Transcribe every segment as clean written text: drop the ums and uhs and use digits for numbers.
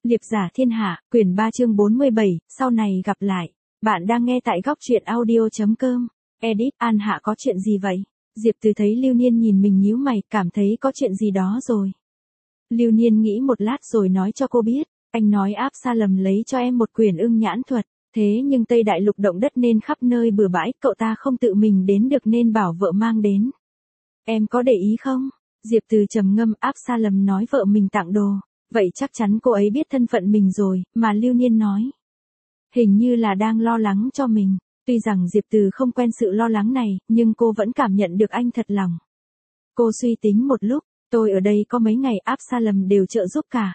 Liệp giả thiên hạ, quyển 3 chương 47, sau này gặp lại. Bạn đang nghe tại góc truyện audio.com. Edit, An Hạ có chuyện gì vậy? Diệp Từ thấy Lưu Niên nhìn mình nhíu mày, cảm thấy có chuyện gì đó rồi. Lưu Niên nghĩ một lát rồi nói cho cô biết, anh nói Absalom lấy cho em một quyển ưng nhãn thuật, thế nhưng Tây Đại Lục động đất nên khắp nơi bừa bãi, cậu ta không tự mình đến được nên bảo vợ mang đến. Em có để ý không? Diệp Từ trầm ngâm, Absalom nói vợ mình tặng đồ. Vậy chắc chắn cô ấy biết thân phận mình rồi, mà Lưu Niên nói. Hình như là đang lo lắng cho mình. Tuy rằng Diệp Từ không quen sự lo lắng này, nhưng cô vẫn cảm nhận được anh thật lòng. Cô suy tính một lúc, tôi ở đây có mấy ngày Absalom đều trợ giúp cả.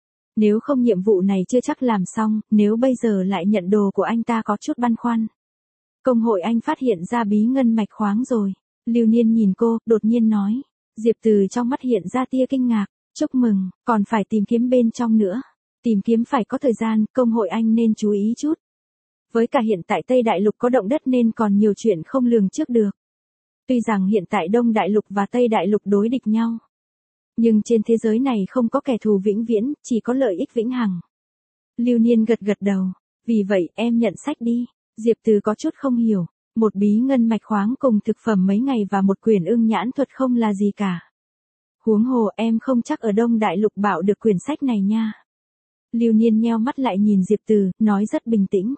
Nếu không nhiệm vụ này chưa chắc làm xong, nếu bây giờ lại nhận đồ của anh ta có chút băn khoăn. Công hội anh phát hiện ra bí ngân mạch khoáng rồi. Lưu Niên nhìn cô, đột nhiên nói. Diệp Từ trong mắt hiện ra tia kinh ngạc. Chúc mừng, còn phải tìm kiếm bên trong nữa. Tìm kiếm phải có thời gian, công hội anh nên chú ý chút. Với cả hiện tại Tây Đại Lục có động đất nên còn nhiều chuyện không lường trước được. Tuy rằng hiện tại Đông Đại Lục và Tây Đại Lục đối địch nhau. Nhưng trên thế giới này không có kẻ thù vĩnh viễn, chỉ có lợi ích vĩnh hằng. Lưu Niên gật gật đầu. Vì vậy em nhận sách đi. Diệp Từ có chút không hiểu. Một bí ngân mạch khoáng cùng thực phẩm mấy ngày và một quyển ưng nhãn thuật không là gì cả. Huống hồ em không chắc ở Đông Đại Lục bảo được quyển sách này nha. Lưu Niên nheo mắt lại nhìn Diệp Từ, nói rất bình tĩnh.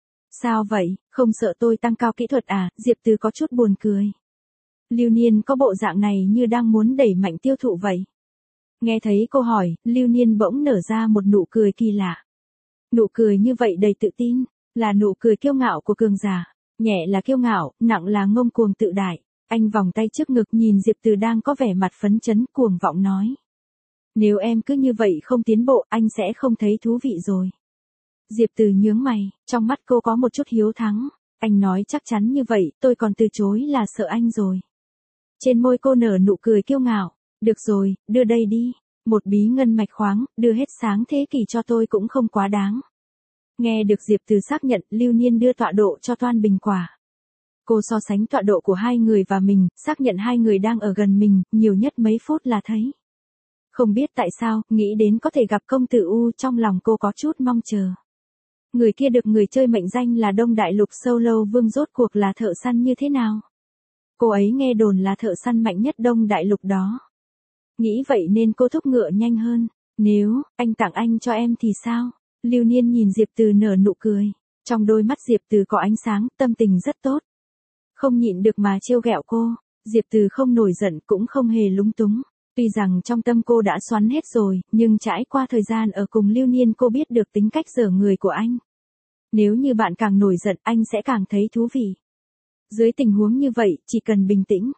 Sao vậy, không sợ tôi tăng cao kỹ thuật à? Diệp Từ có chút buồn cười. Lưu Niên có bộ dạng này như đang muốn đẩy mạnh tiêu thụ vậy. Nghe thấy cô hỏi, Lưu Niên bỗng nở ra một nụ cười kỳ lạ. Nụ cười như vậy đầy tự tin, là nụ cười kiêu ngạo của cường giả. Nhẹ là kiêu ngạo, nặng là ngông cuồng tự đại. Anh vòng tay trước ngực nhìn Diệp Từ đang có vẻ mặt phấn chấn, cuồng vọng nói. Nếu em cứ như vậy không tiến bộ, anh sẽ không thấy thú vị rồi. Diệp Từ nhướng mày, trong mắt cô có một chút hiếu thắng. Anh nói chắc chắn như vậy, tôi còn từ chối là sợ anh rồi. Trên môi cô nở nụ cười kiêu ngạo. Được rồi, đưa đây đi. Một bí ngân mạch khoáng, đưa hết sáng thế kỷ cho tôi cũng không quá đáng. Nghe được Diệp Từ xác nhận, Lưu Niên đưa tọa độ cho Toan Bình Quả. Cô so sánh tọa độ của hai người và mình, xác nhận hai người đang ở gần mình, nhiều nhất mấy phút là thấy. Không biết tại sao, nghĩ đến có thể gặp công tử U, trong lòng cô có chút mong chờ. Người kia được người chơi mệnh danh là Đông Đại Lục Solo Vương, rốt cuộc là thợ săn như thế nào? Cô ấy nghe đồn là thợ săn mạnh nhất Đông Đại Lục đó. Nghĩ vậy nên cô thúc ngựa nhanh hơn. Nếu anh tặng anh cho em thì sao? Lưu Niên nhìn Diệp Từ nở nụ cười. Trong đôi mắt Diệp Từ có ánh sáng, tâm tình rất tốt. Không nhịn được mà trêu ghẹo cô. Diệp Từ không nổi giận cũng không hề lúng túng. Tuy rằng trong tâm cô đã xoắn hết rồi, nhưng trải qua thời gian ở cùng Lưu Niên cô biết được tính cách dở người của anh. Nếu như bạn càng nổi giận, anh sẽ càng thấy thú vị. Dưới tình huống như vậy, chỉ cần bình tĩnh,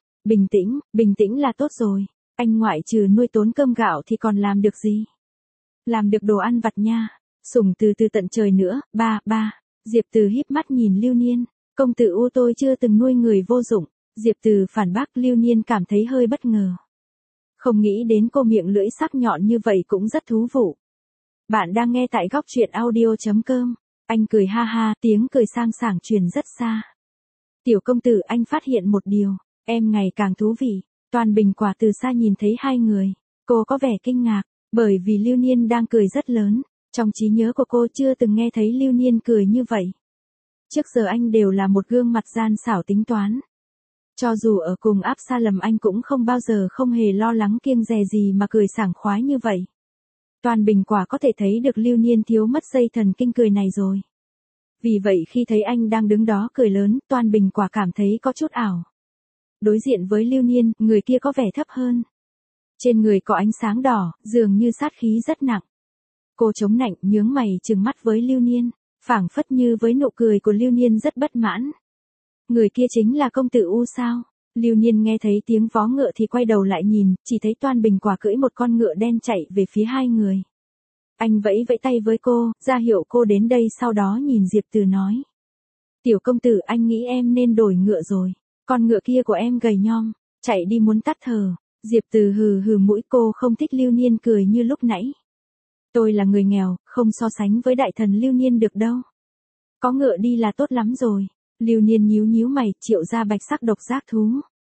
bình tĩnh là tốt rồi. Anh ngoại trừ nuôi tốn cơm gạo thì còn làm được gì? Làm được đồ ăn vặt nha. Sủng từ từ tận trời nữa, ba. Diệp Từ híp mắt nhìn Lưu Niên. Công tử U, tôi chưa từng nuôi người vô dụng. Diệp Từ phản bác. Lưu Niên cảm thấy hơi bất ngờ. Không nghĩ đến cô miệng lưỡi sắc nhọn như vậy cũng rất thú vị. Bạn đang nghe tại góc truyện audio.com. Anh cười ha ha, tiếng cười sang sảng truyền rất xa. Tiểu công tử, anh phát hiện một điều, em ngày càng thú vị. Toan Bình Quả từ xa nhìn thấy hai người. Cô có vẻ kinh ngạc, bởi vì Lưu Niên đang cười rất lớn. Trong trí nhớ của cô chưa từng nghe thấy Lưu Niên cười như vậy. Trước giờ anh đều là một gương mặt gian xảo tính toán. Cho dù ở cùng Absalom anh cũng không bao giờ không hề lo lắng kiêng dè gì mà cười sảng khoái như vậy. Toan Bình Quả có thể thấy được Lưu Niên thiếu mất dây thần kinh cười này rồi. Vì vậy khi thấy anh đang đứng đó cười lớn, Toan Bình Quả cảm thấy có chút ảo. Đối diện với Lưu Niên, người kia có vẻ thấp hơn. Trên người có ánh sáng đỏ, dường như sát khí rất nặng. Cô chống nạnh, nhướng mày trừng mắt với Lưu Niên, phảng phất như với nụ cười của Lưu Niên rất bất mãn. Người kia chính là công tử U sao? Lưu Niên nghe thấy tiếng vó ngựa thì quay đầu lại nhìn, chỉ thấy Toan Bình Quả cưỡi một con ngựa đen chạy về phía hai người. Anh vẫy tay với cô, ra hiệu cô đến đây, sau đó nhìn Diệp Từ nói. Tiểu công tử, anh nghĩ em nên đổi ngựa rồi. Con ngựa kia của em gầy nhom, chạy đi muốn tắt thở. Diệp Từ hừ mũi, cô không thích Lưu Niên cười như lúc nãy. Tôi là người nghèo, không so sánh với đại thần Lưu Niên được đâu. Có ngựa đi là tốt lắm rồi. Lưu Niên nhíu mày, triệu ra bạch sắc độc giác thú.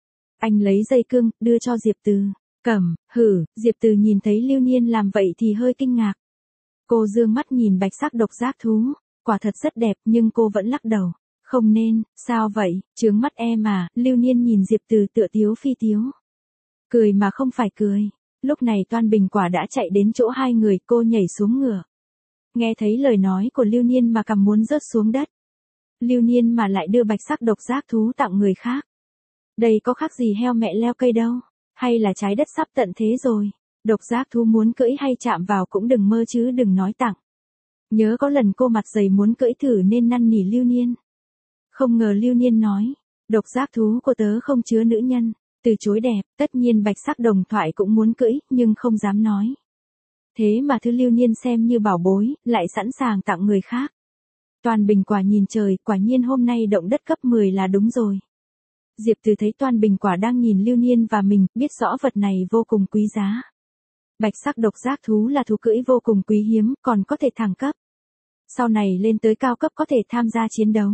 Anh lấy dây cương, đưa cho Diệp Từ. Cầm, Diệp Từ nhìn thấy Lưu Niên làm vậy thì hơi kinh ngạc. Cô dương mắt nhìn bạch sắc độc giác thú, quả thật rất đẹp nhưng cô vẫn lắc đầu. Không nên, sao vậy, chướng mắt em à, Lưu Niên nhìn Diệp Từ tựa tiếu phi tiếu. Cười mà không phải cười. Lúc này Toan Bình Quả đã chạy đến chỗ hai người, cô nhảy xuống ngựa. Nghe thấy lời nói của Lưu Niên mà cằm muốn rớt xuống đất. Lưu Niên mà lại đưa bạch sắc độc giác thú tặng người khác. Đây có khác gì heo mẹ leo cây đâu, hay là trái đất sắp tận thế rồi. Độc giác thú muốn cưỡi hay chạm vào cũng đừng mơ chứ đừng nói tặng. Nhớ có lần cô mặt dày muốn cưỡi thử nên năn nỉ Lưu Niên. Không ngờ Lưu Niên nói, độc giác thú của tớ không chứa nữ nhân, từ chối đẹp, tất nhiên bạch sắc đồng thoại cũng muốn cưỡi, nhưng không dám nói. Thế mà thứ Lưu Niên xem như bảo bối, lại sẵn sàng tặng người khác. Toan Bình Quả nhìn trời, quả nhiên hôm nay động đất cấp 10 là đúng rồi. Diệp Từ thấy Toan Bình Quả đang nhìn Lưu Niên và mình, biết rõ vật này vô cùng quý giá. Bạch sắc độc giác thú là thú cưỡi vô cùng quý hiếm, còn có thể thăng cấp. Sau này lên tới cao cấp có thể tham gia chiến đấu.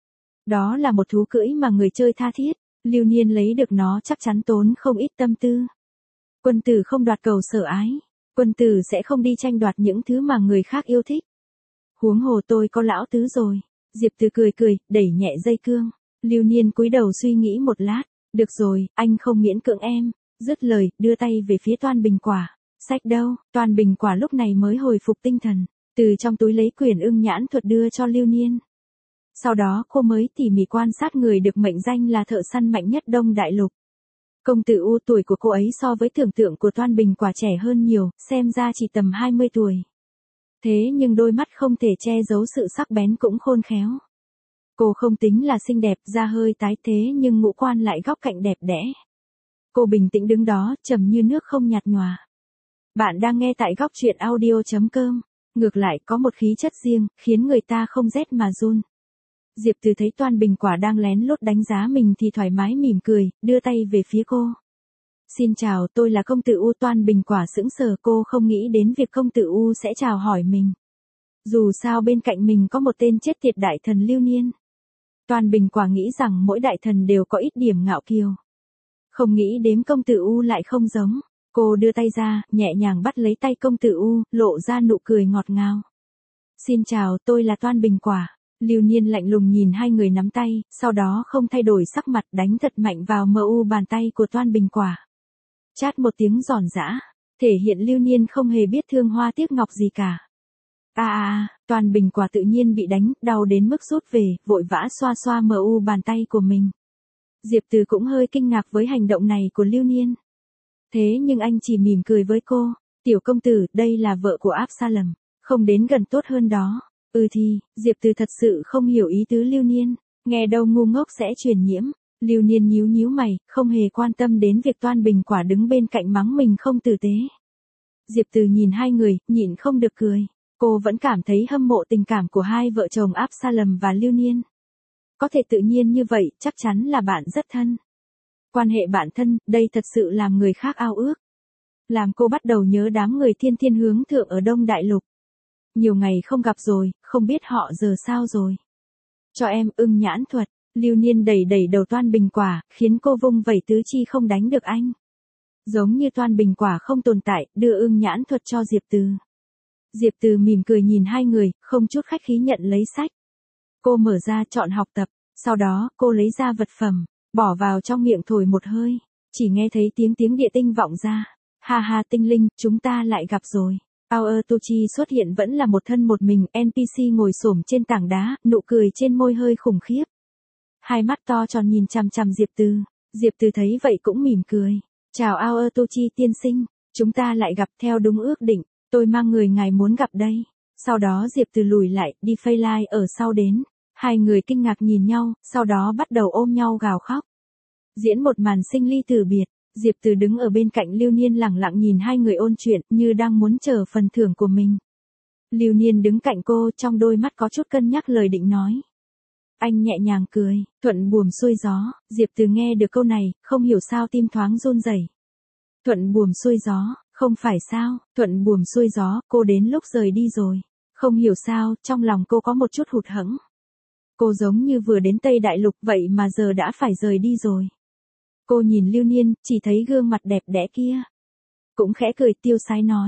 Đó là một thú cưỡi mà người chơi tha thiết, Lưu Niên lấy được nó chắc chắn tốn không ít tâm tư. Quân tử không đoạt cầu sở ái, quân tử sẽ không đi tranh đoạt những thứ mà người khác yêu thích. Huống hồ tôi có lão tứ rồi. Diệp Từ cười cười, đẩy nhẹ dây cương. Lưu Niên cúi đầu suy nghĩ một lát, được rồi, anh không miễn cưỡng em. Dứt lời, đưa tay về phía Toan Bình Quả. Sách đâu, Toan Bình Quả lúc này mới hồi phục tinh thần, từ trong túi lấy quyển ưng nhãn thuật đưa cho Lưu Niên. Sau đó cô mới tỉ mỉ quan sát người được mệnh danh là thợ săn mạnh nhất Đông Đại Lục. Công tử U tuổi của cô ấy so với tưởng tượng của Toan Bình Quả trẻ hơn nhiều, xem ra chỉ tầm 20 tuổi. Thế nhưng đôi mắt không thể che giấu sự sắc bén cũng khôn khéo. Cô không tính là xinh đẹp, da hơi tái thế nhưng ngũ quan lại góc cạnh đẹp đẽ. Cô bình tĩnh đứng đó, trầm như nước không nhạt nhòa. Bạn đang nghe tại góc truyện audio.com. Ngược lại có một khí chất riêng, khiến người ta không rét mà run. Diệp Từ thấy Toan Bình Quả đang lén lút đánh giá mình thì thoải mái mỉm cười, đưa tay về phía cô. Xin chào, tôi là công tử U. Toan Bình Quả sững sờ, cô không nghĩ đến việc công tử U sẽ chào hỏi mình. Dù sao bên cạnh mình có một tên chết tiệt đại thần Lưu Niên. Toan Bình Quả nghĩ rằng mỗi đại thần đều có ít điểm ngạo kiều. Không nghĩ đến công tử U lại không giống. Cô đưa tay ra, nhẹ nhàng bắt lấy tay công tử U, lộ ra nụ cười ngọt ngào. Xin chào, tôi là Toan Bình Quả. Lưu Niên lạnh lùng nhìn hai người nắm tay, sau đó không thay đổi sắc mặt đánh thật mạnh vào mu bàn tay của Toan Bình Quả. Chát một tiếng giòn giã, thể hiện Lưu Niên không hề biết thương hoa tiếc ngọc gì cả. Toan Bình Quả tự nhiên bị đánh, đau đến mức rút về, vội vã xoa xoa mu bàn tay của mình. Diệp Từ cũng hơi kinh ngạc với hành động này của Lưu Niên. Thế nhưng anh chỉ mỉm cười với cô, tiểu công tử, đây là vợ của Absalom, không đến gần tốt hơn đó. Thì, Diệp Từ thật sự không hiểu ý tứ Lưu Niên, nghe đâu ngu ngốc sẽ truyền nhiễm. Lưu Niên nhíu nhíu mày, không hề quan tâm đến việc Toan Bình Quả đứng bên cạnh mắng mình không tử tế. Diệp Từ nhìn hai người, nhịn không được cười. Cô vẫn cảm thấy hâm mộ tình cảm của hai vợ chồng Absalom và Lưu Niên. Có thể tự nhiên như vậy, chắc chắn là bạn rất thân. Quan hệ bạn thân, đây thật sự làm người khác ao ước. Làm cô bắt đầu nhớ đám người thiên thiên hướng thượng ở Đông Đại Lục. Nhiều ngày không gặp rồi, không biết họ giờ sao rồi. Cho em ưng nhãn thuật. Lưu Niên đẩy đẩy đầu Toan Bình Quả, khiến cô vung vẩy tứ chi không đánh được anh. Giống như Toan Bình Quả không tồn tại, đưa ưng nhãn thuật cho Diệp Từ. Diệp Từ mỉm cười nhìn hai người, không chút khách khí nhận lấy sách. Cô mở ra chọn học tập, sau đó cô lấy ra vật phẩm, bỏ vào trong miệng thổi một hơi, chỉ nghe thấy tiếng địa tinh vọng ra. Ha ha tinh linh, chúng ta lại gặp rồi. Aotochi xuất hiện vẫn là một thân một mình, NPC ngồi xổm trên tảng đá, nụ cười trên môi hơi khủng khiếp. Hai mắt to tròn nhìn chằm chằm Diệp Từ. Diệp Từ thấy vậy cũng mỉm cười. Chào Aotochi tiên sinh, chúng ta lại gặp theo đúng ước định, tôi mang người ngài muốn gặp đây. Sau đó Diệp Từ lùi lại, đi phây lai ở sau đến. Hai người kinh ngạc nhìn nhau, sau đó bắt đầu ôm nhau gào khóc. Diễn một màn sinh ly từ biệt, Diệp Từ đứng ở bên cạnh Lưu Niên lẳng lặng nhìn hai người ôn chuyện như đang muốn chờ phần thưởng của mình. Lưu Niên đứng cạnh cô, trong đôi mắt có chút cân nhắc lời định nói. Anh nhẹ nhàng cười, thuận buồm xuôi gió. Diệp Từ nghe được câu này, không hiểu sao tim thoáng run rẩy. Thuận buồm xuôi gió, không phải sao, thuận buồm xuôi gió, cô đến lúc rời đi rồi. Không hiểu sao, trong lòng cô có một chút hụt hẫng. Cô giống như vừa đến Tây Đại Lục vậy mà giờ đã phải rời đi rồi. Cô nhìn Lưu Niên, chỉ thấy gương mặt đẹp đẽ kia. Cũng khẽ cười tiêu sái nói.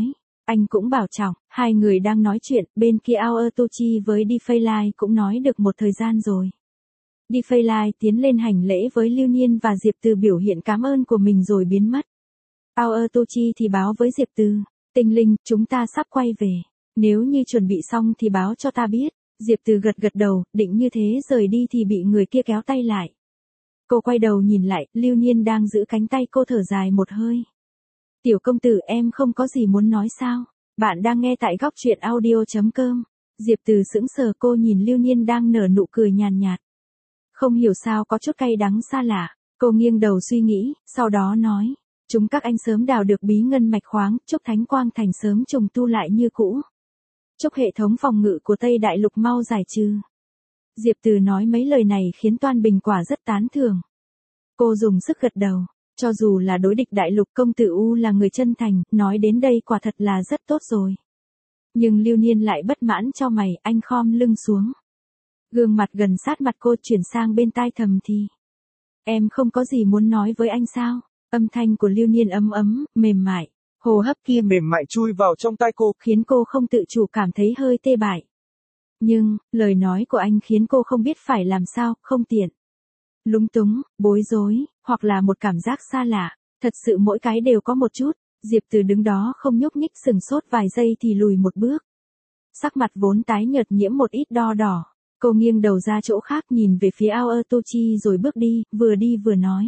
Anh cũng bảo trọng, hai người đang nói chuyện, bên kia Aotochi với Đi Phây Lai cũng nói được một thời gian rồi. Đi Phây Lai tiến lên hành lễ với Lưu Niên và Diệp Từ biểu hiện cảm ơn của mình rồi biến mất. Aotochi thì báo với Diệp Từ, Tinh Linh, chúng ta sắp quay về. Nếu như chuẩn bị xong thì báo cho ta biết. Diệp Từ gật gật đầu, định như thế rời đi thì bị người kia kéo tay lại. Cô quay đầu nhìn lại, Lưu Niên đang giữ cánh tay cô, thở dài một hơi. Tiểu công tử, em không có gì muốn nói sao? Bạn đang nghe tại góc truyện audio.com. Diệp Từ sững sờ, cô nhìn Lưu Niên đang nở nụ cười nhàn nhạt. Không hiểu sao có chút cay đắng xa lạ. Cô nghiêng đầu suy nghĩ, sau đó nói. Chúng các anh sớm đào được bí ngân mạch khoáng, chúc Thánh Quang Thành sớm trùng tu lại như cũ. Chúc hệ thống phòng ngự của Tây Đại Lục mau giải trừ. Diệp Từ nói mấy lời này khiến Toan Bình Quả rất tán thưởng. Cô dùng sức gật đầu. Cho dù là đối địch đại lục, công tử U là người chân thành, nói đến đây quả thật là rất tốt rồi. Nhưng Lưu Niên lại bất mãn cho mày, anh khom lưng xuống. Gương mặt gần sát mặt cô, chuyển sang bên tai thầm thì. Em không có gì muốn nói với anh sao? Âm thanh của Lưu Niên ấm ấm, mềm mại. Hô hấp kia mềm mại chui vào trong tai cô, khiến cô không tự chủ cảm thấy hơi tê bại. Nhưng, lời nói của anh khiến cô không biết phải làm sao, không tiện. Lúng túng, bối rối, hoặc là một cảm giác xa lạ, thật sự mỗi cái đều có một chút. Diệp Từ đứng đó không nhúc nhích, sừng sốt vài giây thì lùi một bước. Sắc mặt vốn tái nhợt nhiễm một ít đo đỏ. Cô nghiêng đầu ra chỗ khác nhìn về phía Aotochi rồi bước đi vừa nói.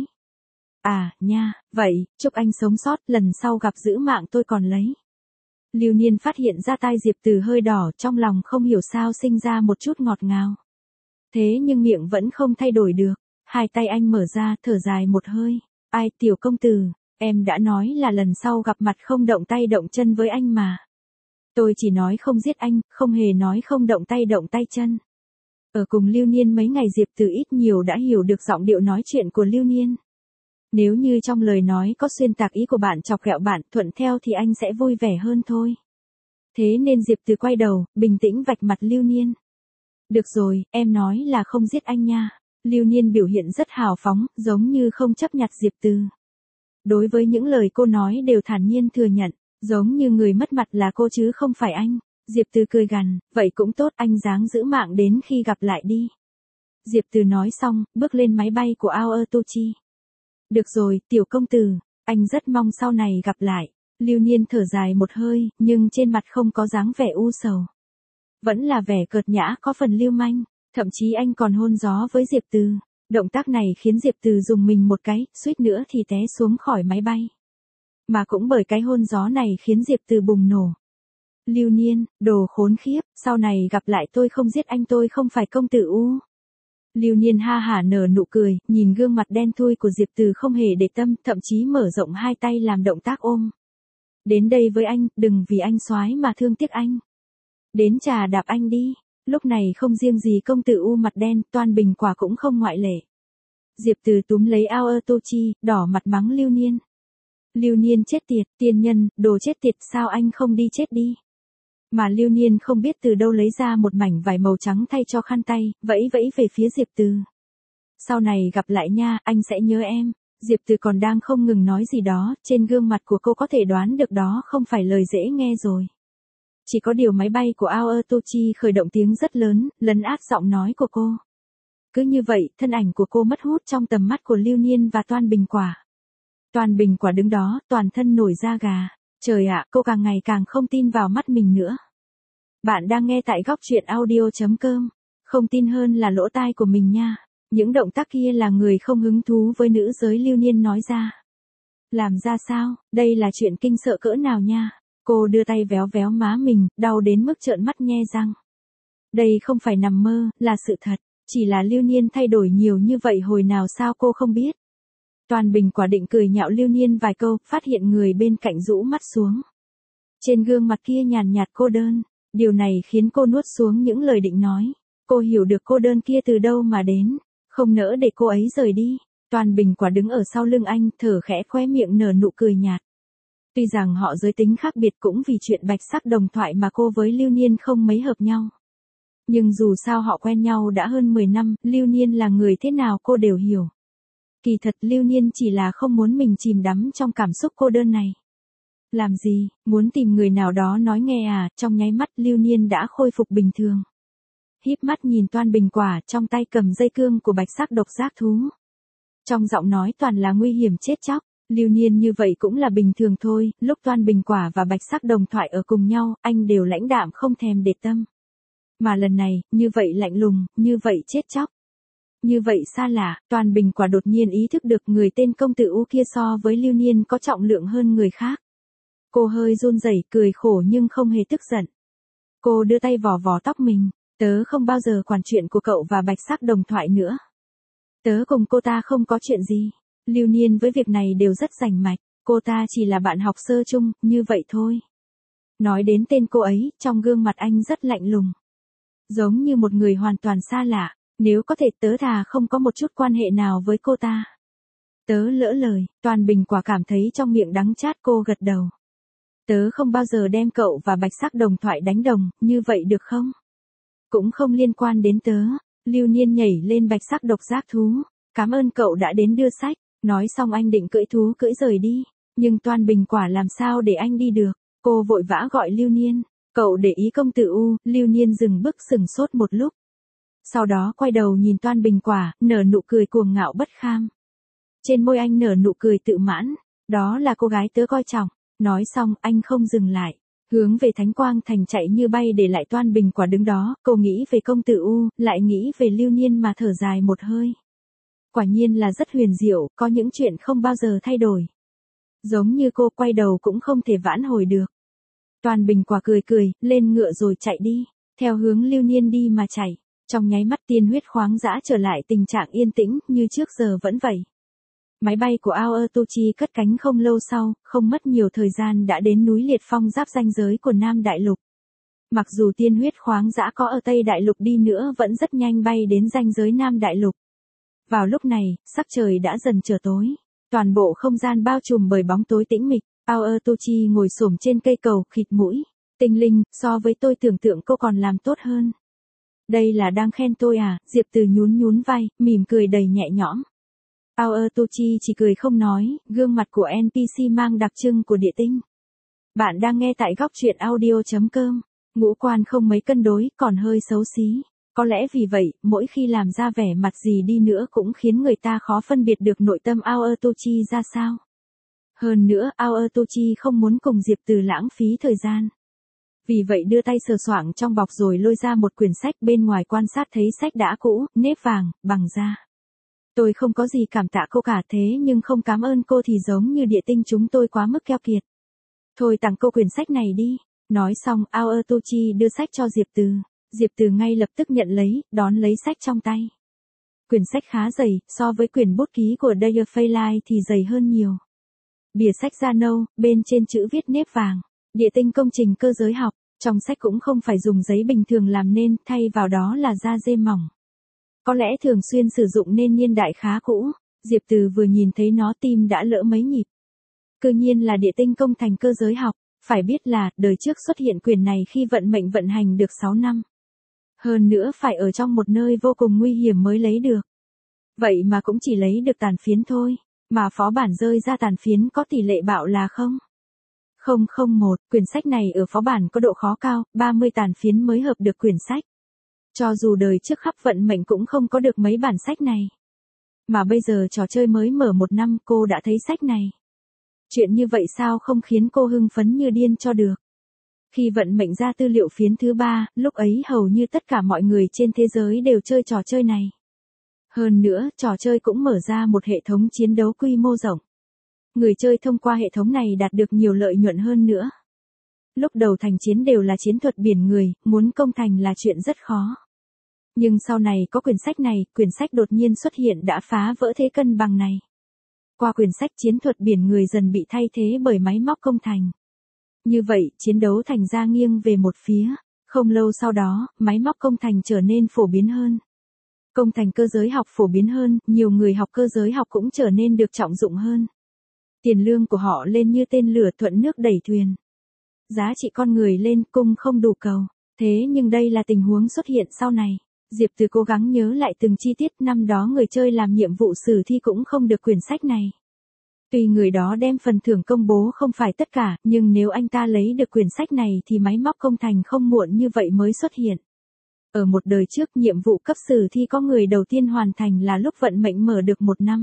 À, nha, vậy, chúc anh sống sót, lần sau gặp giữ mạng tôi còn lấy. Lưu Niên phát hiện ra tai Diệp Từ hơi đỏ, trong lòng không hiểu sao sinh ra một chút ngọt ngào. Thế nhưng miệng vẫn không thay đổi được. Hai tay anh mở ra, thở dài một hơi. Ai, tiểu công tử, em đã nói là lần sau gặp mặt không động tay động chân với anh mà. Tôi chỉ nói không giết anh, không hề nói không động tay chân. Ở cùng Lưu Niên mấy ngày, Diệp Từ ít nhiều đã hiểu được giọng điệu nói chuyện của Lưu Niên. Nếu như trong lời nói có xuyên tạc ý của bạn, chọc ghẹo bạn, thuận theo thì anh sẽ vui vẻ hơn thôi. Thế nên Diệp Từ quay đầu, bình tĩnh vạch mặt Lưu Niên. Được rồi, em nói là không giết anh nha. Lưu Niên biểu hiện rất hào phóng, giống như không chấp nhặt Diệp Từ. Đối với những lời cô nói đều thản nhiên thừa nhận, giống như người mất mặt là cô chứ không phải anh. Diệp Từ cười gằn, vậy cũng tốt, anh dáng giữ mạng đến khi gặp lại đi. Diệp Từ nói xong, bước lên máy bay của Aotochi. Được rồi, tiểu công tử, anh rất mong sau này gặp lại. Lưu Niên thở dài một hơi, nhưng trên mặt không có dáng vẻ u sầu. Vẫn là vẻ cợt nhã, có phần lưu manh. Thậm chí anh còn hôn gió với Diệp Từ. Động tác này khiến Diệp Từ dùng mình một cái, suýt nữa thì té xuống khỏi máy bay. Mà cũng bởi cái hôn gió này khiến Diệp Từ bùng nổ. Lưu Niên, đồ khốn khiếp, sau này gặp lại tôi không giết anh, tôi không phải công tử U. Lưu Niên ha hả nở nụ cười, nhìn gương mặt đen thui của Diệp Từ không hề để tâm, thậm chí mở rộng hai tay làm động tác ôm. Đến đây với anh, đừng vì anh soái mà thương tiếc anh. Đến trà đạp anh đi. Lúc này không riêng gì công tử U mặt đen, Toan Bình Quả cũng không ngoại lệ. Diệp Từ túm lấy Aotochi, đỏ mặt mắng Lưu Niên. Lưu Niên chết tiệt, tiên nhân, đồ chết tiệt, sao anh không đi chết đi. Mà Lưu Niên không biết từ đâu lấy ra một mảnh vải màu trắng thay cho khăn tay, vẫy vẫy về phía Diệp Từ. Sau này gặp lại nha, anh sẽ nhớ em. Diệp Từ còn đang không ngừng nói gì đó, trên gương mặt của cô có thể đoán được đó không phải lời dễ nghe rồi. Chỉ có điều máy bay của Aotochi khởi động tiếng rất lớn, lấn át giọng nói của cô. Cứ như vậy, thân ảnh của cô mất hút trong tầm mắt của Lưu Niên và Toan Bình Quả. Toan Bình Quả đứng đó, toàn thân nổi da gà. Trời ạ, cô càng ngày càng không tin vào mắt mình nữa. Bạn đang nghe tại góc truyện audio.com. Không tin hơn là lỗ tai của mình nha. Những động tác kia là người không hứng thú với nữ giới, Lưu Niên nói ra. Làm ra sao, đây là chuyện kinh sợ cỡ nào nha. Cô đưa tay véo véo má mình, đau đến mức trợn mắt nhe răng. Đây không phải nằm mơ, là sự thật. Chỉ là Lưu Niên thay đổi nhiều như vậy hồi nào sao cô không biết. Toan Bình Quả định cười nhạo Lưu Niên vài câu, phát hiện người bên cạnh rũ mắt xuống. Trên gương mặt kia nhàn nhạt cô đơn. Điều này khiến cô nuốt xuống những lời định nói. Cô hiểu được cô đơn kia từ đâu mà đến. Không nỡ để cô ấy rời đi. Toan Bình Quả đứng ở sau lưng anh, thở khẽ, khóe miệng nở nụ cười nhạt. Tuy rằng họ giới tính khác biệt, cũng vì chuyện bạch sắc đồng thoại mà cô với Lưu Niên không mấy hợp nhau. Nhưng dù sao họ quen nhau đã hơn 10 năm, Lưu Niên là người thế nào cô đều hiểu. Kỳ thật Lưu Niên chỉ là không muốn mình chìm đắm trong cảm xúc cô đơn này. Làm gì, muốn tìm người nào đó nói nghe à, trong nháy mắt Lưu Niên đã khôi phục bình thường. Híp mắt nhìn toan bình quả trong tay cầm dây cương của bạch sắc độc giác thú. Trong giọng nói toàn là nguy hiểm chết chóc, Lưu Niên như vậy cũng là bình thường thôi, lúc toan bình quả và bạch sắc đồng thoại ở cùng nhau, anh đều lãnh đạm không thèm để tâm. Mà lần này, như vậy lạnh lùng, như vậy chết chóc. Như vậy xa lạ, toan bình quả đột nhiên ý thức được người tên công tử U kia so với Lưu Niên có trọng lượng hơn người khác. Cô hơi run rẩy cười khổ nhưng không hề tức giận. Cô đưa tay vò vò tóc mình, tớ không bao giờ quản chuyện của cậu và bạch sắc đồng thoại nữa. Tớ cùng cô ta không có chuyện gì. Lưu Niên với việc này đều rất rành mạch, cô ta chỉ là bạn học sơ chung, như vậy thôi. Nói đến tên cô ấy, trong gương mặt anh rất lạnh lùng. Giống như một người hoàn toàn xa lạ, nếu có thể tớ thà không có một chút quan hệ nào với cô ta. Tớ lỡ lời, Toàn Bình quả cảm thấy trong miệng đắng chát, cô gật đầu. Tớ không bao giờ đem cậu và bạch sắc đồng thoại đánh đồng, như vậy được không? Cũng không liên quan đến tớ. Lưu Niên nhảy lên bạch sắc độc giác thú. Cảm ơn cậu đã đến đưa sách. Nói xong anh định cưỡi thú cưỡi rời đi. Nhưng Toan Bình quả làm sao để anh đi được. Cô vội vã gọi Lưu Niên. Cậu để ý công tử U. Lưu Niên dừng bước sừng sốt một lúc. Sau đó quay đầu nhìn Toan Bình quả, nở nụ cười cuồng ngạo bất kham. Trên môi anh nở nụ cười tự mãn. Đó là cô gái tớ coi trọng. Nói xong anh không dừng lại. Hướng về Thánh Quang Thành chạy như bay để lại Toan Bình quả đứng đó. Cô nghĩ về công tử U, lại nghĩ về Lưu Niên mà thở dài một hơi. Quả nhiên là rất huyền diệu, có những chuyện không bao giờ thay đổi. Giống như cô quay đầu cũng không thể vãn hồi được. Toan Bình quả cười cười, lên ngựa rồi chạy đi. Theo hướng Lưu Niên đi mà chạy. Trong nháy mắt tiên huyết khoáng dã trở lại tình trạng yên tĩnh như trước giờ vẫn vậy. Máy bay của Aotochi cất cánh không lâu sau, không mất nhiều thời gian đã đến núi Liệt Phong giáp ranh giới của Nam Đại Lục. Mặc dù tiên huyết khoáng dã có ở Tây Đại Lục đi nữa vẫn rất nhanh bay đến ranh giới Nam Đại Lục. Vào lúc này, sắc trời đã dần trở tối. Toàn bộ không gian bao trùm bởi bóng tối tĩnh mịch. Aotochi ngồi xổm trên cây cầu, khịt mũi. Tinh linh, so với tôi tưởng tượng cô còn làm tốt hơn. Đây là đang khen tôi à? Diệp Từ nhún nhún vai, mỉm cười đầy nhẹ nhõm. Aotochi chỉ cười không nói, gương mặt của NPC mang đặc trưng của địa tinh. Bạn đang nghe tại góc truyện audio.com. Ngũ quan không mấy cân đối, còn hơi xấu xí. Có lẽ vì vậy, mỗi khi làm ra vẻ mặt gì đi nữa cũng khiến người ta khó phân biệt được nội tâm Aotochi ra sao. Hơn nữa, Aotochi không muốn cùng Diệp Từ lãng phí thời gian. Vì vậy đưa tay sờ soạng trong bọc rồi lôi ra một quyển sách, bên ngoài quan sát thấy sách đã cũ, nếp vàng, bằng da. Tôi không có gì cảm tạ cô cả, thế nhưng không cảm ơn cô thì giống như địa tinh chúng tôi quá mức keo kiệt. Thôi tặng cô quyển sách này đi. Nói xong, Aotochi đưa sách cho Diệp Từ. Diệp Từ ngay lập tức nhận lấy, đón lấy sách trong tay. Quyển sách khá dày, so với quyển bút ký của Dayerfailai thì dày hơn nhiều. Bìa sách da nâu, bên trên chữ viết nếp vàng. Địa tinh công trình cơ giới học, trong sách cũng không phải dùng giấy bình thường làm nên, thay vào đó là da dê mỏng. Có lẽ thường xuyên sử dụng nên niên đại khá cũ. Diệp Từ vừa nhìn thấy nó tim đã lỡ mấy nhịp. Cứ nhiên là địa tinh công thành cơ giới học. Phải biết là, đời trước xuất hiện quyển này khi vận mệnh vận hành được 6 năm. Hơn nữa phải ở trong một nơi vô cùng nguy hiểm mới lấy được. Vậy mà cũng chỉ lấy được tàn phiến thôi. Mà phó bản rơi ra tàn phiến có tỷ lệ bạo là 0,001. Quyển sách này ở phó bản có độ khó cao, 30 tàn phiến mới hợp được quyển sách. Cho dù đời trước khắp vận mệnh cũng không có được mấy bản sách này. Mà bây giờ trò chơi mới mở 1 năm cô đã thấy sách này. Chuyện như vậy sao không khiến cô hưng phấn như điên cho được. Khi vận mệnh ra tư liệu phiến thứ 3, lúc ấy hầu như tất cả mọi người trên thế giới đều chơi trò chơi này. Hơn nữa, trò chơi cũng mở ra một hệ thống chiến đấu quy mô rộng. Người chơi thông qua hệ thống này đạt được nhiều lợi nhuận hơn nữa. Lúc đầu thành chiến đều là chiến thuật biển người, muốn công thành là chuyện rất khó. Nhưng sau này có quyển sách đột nhiên xuất hiện đã phá vỡ thế cân bằng này. Qua quyển sách chiến thuật biển người dần bị thay thế bởi máy móc công thành. Như vậy, chiến đấu thành ra nghiêng về một phía. Không lâu sau đó, máy móc công thành trở nên phổ biến hơn. Công thành cơ giới học phổ biến hơn, nhiều người học cơ giới học cũng trở nên được trọng dụng hơn. Tiền lương của họ lên như tên lửa thuận nước đẩy thuyền. Giá trị con người lên, cung không đủ cầu. Thế nhưng đây là tình huống xuất hiện sau này. Diệp Từ cố gắng nhớ lại từng chi tiết, năm đó người chơi làm nhiệm vụ sử thi cũng không được quyển sách này. Tuy người đó đem phần thưởng công bố không phải tất cả, nhưng nếu anh ta lấy được quyển sách này thì máy móc công thành không muộn như vậy mới xuất hiện. Ở một đời trước, nhiệm vụ cấp sử thi có người đầu tiên hoàn thành là lúc vận mệnh mở được 1 năm.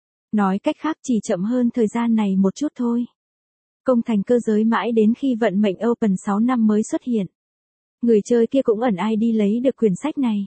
Nói cách khác chỉ chậm hơn thời gian này một chút thôi. Công thành cơ giới mãi đến khi vận mệnh Open 6 năm mới xuất hiện. Người chơi kia cũng ẩn ID lấy được quyển sách này.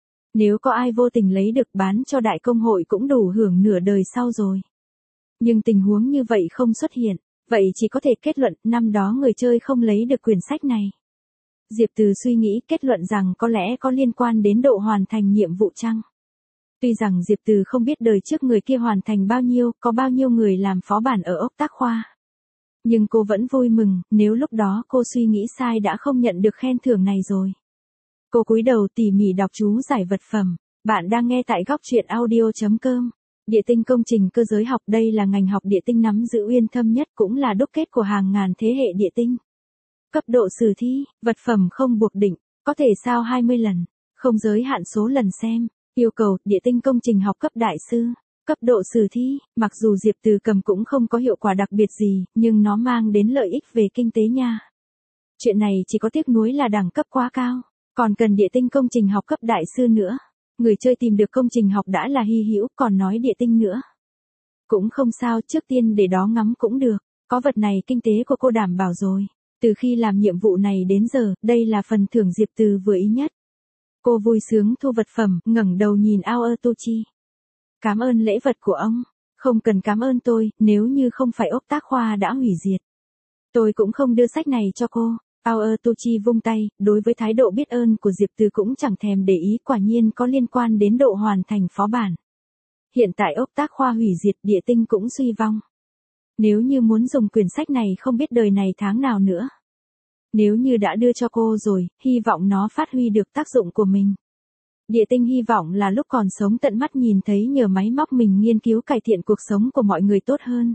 Nếu có ai vô tình lấy được bán cho đại công hội cũng đủ hưởng nửa đời sau rồi. Nhưng tình huống như vậy không xuất hiện, vậy chỉ có thể kết luận năm đó người chơi không lấy được quyển sách này. Diệp Từ suy nghĩ kết luận rằng có lẽ có liên quan đến độ hoàn thành nhiệm vụ chăng? Tuy rằng Diệp Từ không biết đời trước người kia hoàn thành bao nhiêu, có bao nhiêu người làm phó bản ở ốc tác khoa. Nhưng cô vẫn vui mừng, nếu lúc đó cô suy nghĩ sai đã không nhận được khen thưởng này rồi. Cô cúi đầu tỉ mỉ đọc chú giải vật phẩm. Bạn đang nghe tại góc truyện audio.com. Địa tinh công trình cơ giới học, đây là ngành học địa tinh nắm giữ uyên thâm nhất, cũng là đúc kết của hàng ngàn thế hệ địa tinh. Cấp độ sử thi, vật phẩm không buộc định, có thể sao 20 lần, không giới hạn số lần xem. Yêu cầu, địa tinh công trình học cấp đại sư. Cấp độ sử thi, mặc dù Diệp Từ cầm cũng không có hiệu quả đặc biệt gì, nhưng nó mang đến lợi ích về kinh tế nha. Chuyện này chỉ có tiếc nuối là đẳng cấp quá cao, còn cần địa tinh công trình học cấp đại sư nữa. Người chơi tìm được công trình học đã là hy hữu, còn nói địa tinh nữa. Cũng không sao, trước tiên để đó ngắm cũng được, có vật này kinh tế của cô đảm bảo rồi. Từ khi làm nhiệm vụ này đến giờ, đây là phần thưởng Diệp Từ vừa ý nhất. Cô vui sướng thu vật phẩm, ngẩng đầu nhìn Aotochi. Cảm ơn lễ vật của ông. Không cần cảm ơn tôi, nếu như không phải ốc tác khoa đã hủy diệt. Tôi cũng không đưa sách này cho cô. Aotochi vung tay, đối với thái độ biết ơn của Diệp Từ cũng chẳng thèm để ý, quả nhiên có liên quan đến độ hoàn thành phó bản. Hiện tại ốc tác khoa hủy diệt, địa tinh cũng suy vong. Nếu như muốn dùng quyển sách này không biết đời này tháng nào nữa. Nếu như đã đưa cho cô rồi, hy vọng nó phát huy được tác dụng của mình. Địa tinh hy vọng là lúc còn sống tận mắt nhìn thấy nhờ máy móc mình nghiên cứu cải thiện cuộc sống của mọi người tốt hơn.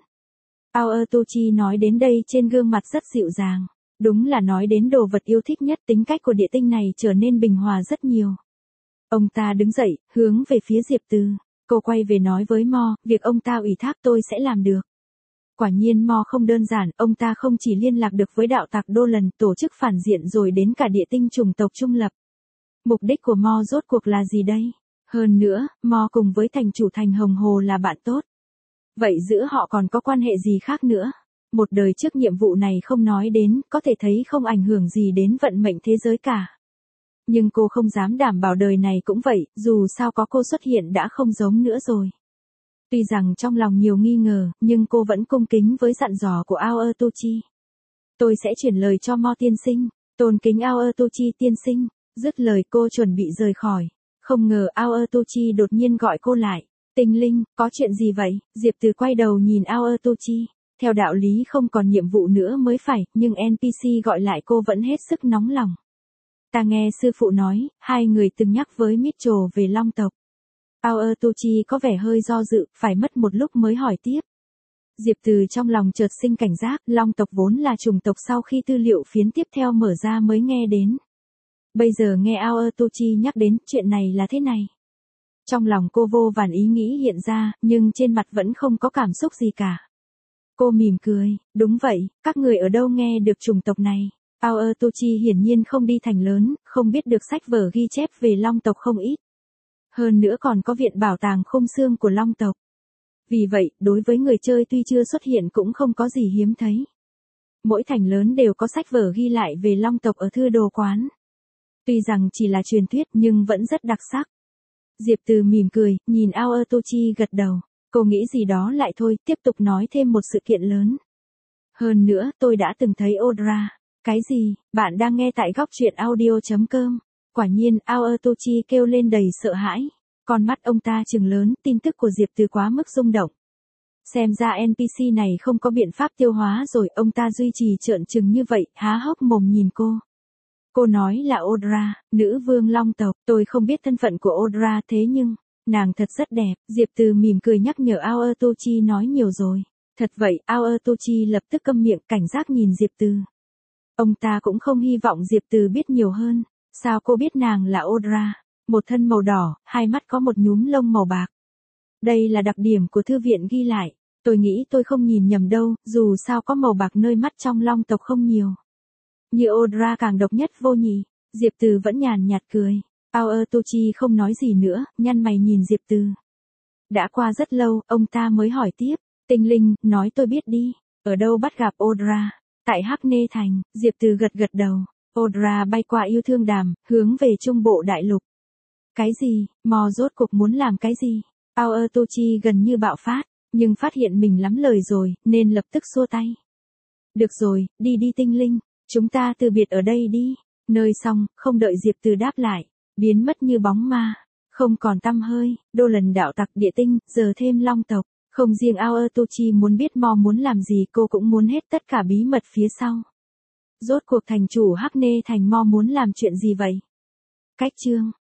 Aotochi nói đến đây trên gương mặt rất dịu dàng. Đúng là nói đến đồ vật yêu thích nhất, tính cách của địa tinh này trở nên bình hòa rất nhiều. Ông ta đứng dậy, hướng về phía Diệp Từ. Cô quay về nói với Mo, việc ông ta ủy thác tôi sẽ làm được. Quả nhiên Mo không đơn giản, ông ta không chỉ liên lạc được với đạo tặc Đô Lần, tổ chức phản diện rồi đến cả địa tinh chủng tộc trung lập. Mục đích của Mo rốt cuộc là gì đây? Hơn nữa, Mo cùng với thành chủ thành Hồng Hồ là bạn tốt. Vậy giữa họ còn có quan hệ gì khác nữa? Một đời trước nhiệm vụ này không nói đến, có thể thấy không ảnh hưởng gì đến vận mệnh thế giới cả. Nhưng cô không dám đảm bảo đời này cũng vậy, dù sao có cô xuất hiện đã không giống nữa rồi. Tuy rằng trong lòng nhiều nghi ngờ, nhưng cô vẫn cung kính với dặn dò của Aotochi. Tôi sẽ chuyển lời cho Mo tiên sinh, tôn kính Aotochi tiên sinh. Dứt lời cô chuẩn bị rời khỏi. Không ngờ Aotochi đột nhiên gọi cô lại. Tinh linh, có chuyện gì vậy? Diệp Từ quay đầu nhìn Aotochi. Theo đạo lý không còn nhiệm vụ nữa mới phải, nhưng NPC gọi lại cô vẫn hết sức nóng lòng. Ta nghe sư phụ nói, hai người từng nhắc với Mitchell về long tộc. Aotochi có vẻ hơi do dự, phải mất một lúc mới hỏi tiếp. Diệp Từ trong lòng chợt sinh cảnh giác, long tộc vốn là chủng tộc sau khi tư liệu phiến tiếp theo mở ra mới nghe đến. Bây giờ nghe Aotochi nhắc đến chuyện này là thế này. Trong lòng cô vô vàn ý nghĩ hiện ra, nhưng trên mặt vẫn không có cảm xúc gì cả. Cô mỉm cười, đúng vậy, các người ở đâu nghe được chủng tộc này? Aotochi hiển nhiên không đi thành lớn, không biết được sách vở ghi chép về long tộc không ít. Hơn nữa còn có viện bảo tàng khung xương của long tộc. Vì vậy, đối với người chơi tuy chưa xuất hiện cũng không có gì hiếm thấy. Mỗi thành lớn đều có sách vở ghi lại về long tộc ở thư đồ quán. Tuy rằng chỉ là truyền thuyết nhưng vẫn rất đặc sắc. Diệp Từ mỉm cười, nhìn Aotochi gật đầu. Cô nghĩ gì đó lại thôi, tiếp tục nói thêm một sự kiện lớn. Hơn nữa, tôi đã từng thấy Odra. Cái gì? Bạn đang nghe tại góc truyện audio.com. Quả nhiên, Aotochi kêu lên đầy sợ hãi. Con mắt ông ta trừng lớn, tin tức của Diệp Từ quá mức rung động. Xem ra NPC này không có biện pháp tiêu hóa rồi, ông ta duy trì trợn trừng như vậy, há hốc mồm nhìn cô. Cô nói là Odra, nữ vương long tộc, tôi không biết thân phận của Odra thế nhưng, nàng thật rất đẹp. Diệp Từ mỉm cười nhắc nhở Aotochi nói nhiều rồi. Thật vậy, Aotochi lập tức câm miệng, cảnh giác nhìn Diệp Từ. Ông ta cũng không hy vọng Diệp Từ biết nhiều hơn. Sao cô biết nàng là Odra? Một thân màu đỏ, hai mắt có một nhúm lông màu bạc. Đây là đặc điểm của thư viện ghi lại. Tôi nghĩ tôi không nhìn nhầm đâu, dù sao có màu bạc nơi mắt trong long tộc không nhiều. Như Audra càng độc nhất vô nhị, Diệp Từ vẫn nhàn nhạt cười. Aotochi không nói gì nữa, nhăn mày nhìn Diệp Từ. Đã qua rất lâu, ông ta mới hỏi tiếp. Tinh linh, nói tôi biết đi. Ở đâu bắt gặp Audra? Tại Hắc Nê Thành, Diệp Từ gật gật đầu. Audra bay qua yêu thương đàm, hướng về trung bộ đại lục. Cái gì? Mò rốt cuộc muốn làm cái gì? Aotochi gần như bạo phát, nhưng phát hiện mình lắm lời rồi, nên lập tức xua tay. Được rồi, đi đi tinh linh, chúng ta từ biệt ở đây đi. Nơi xong, không đợi Diệp Từ đáp lại, biến mất như bóng ma, không còn tăm hơi. Đô lần đạo tặc địa tinh, giờ thêm long tộc. Không riêng Aotochi muốn biết Mo muốn làm gì, cô cũng muốn hết tất cả bí mật phía sau. Rốt cuộc thành chủ Hắc Nê Thành Mo muốn làm chuyện gì vậy? Cách chương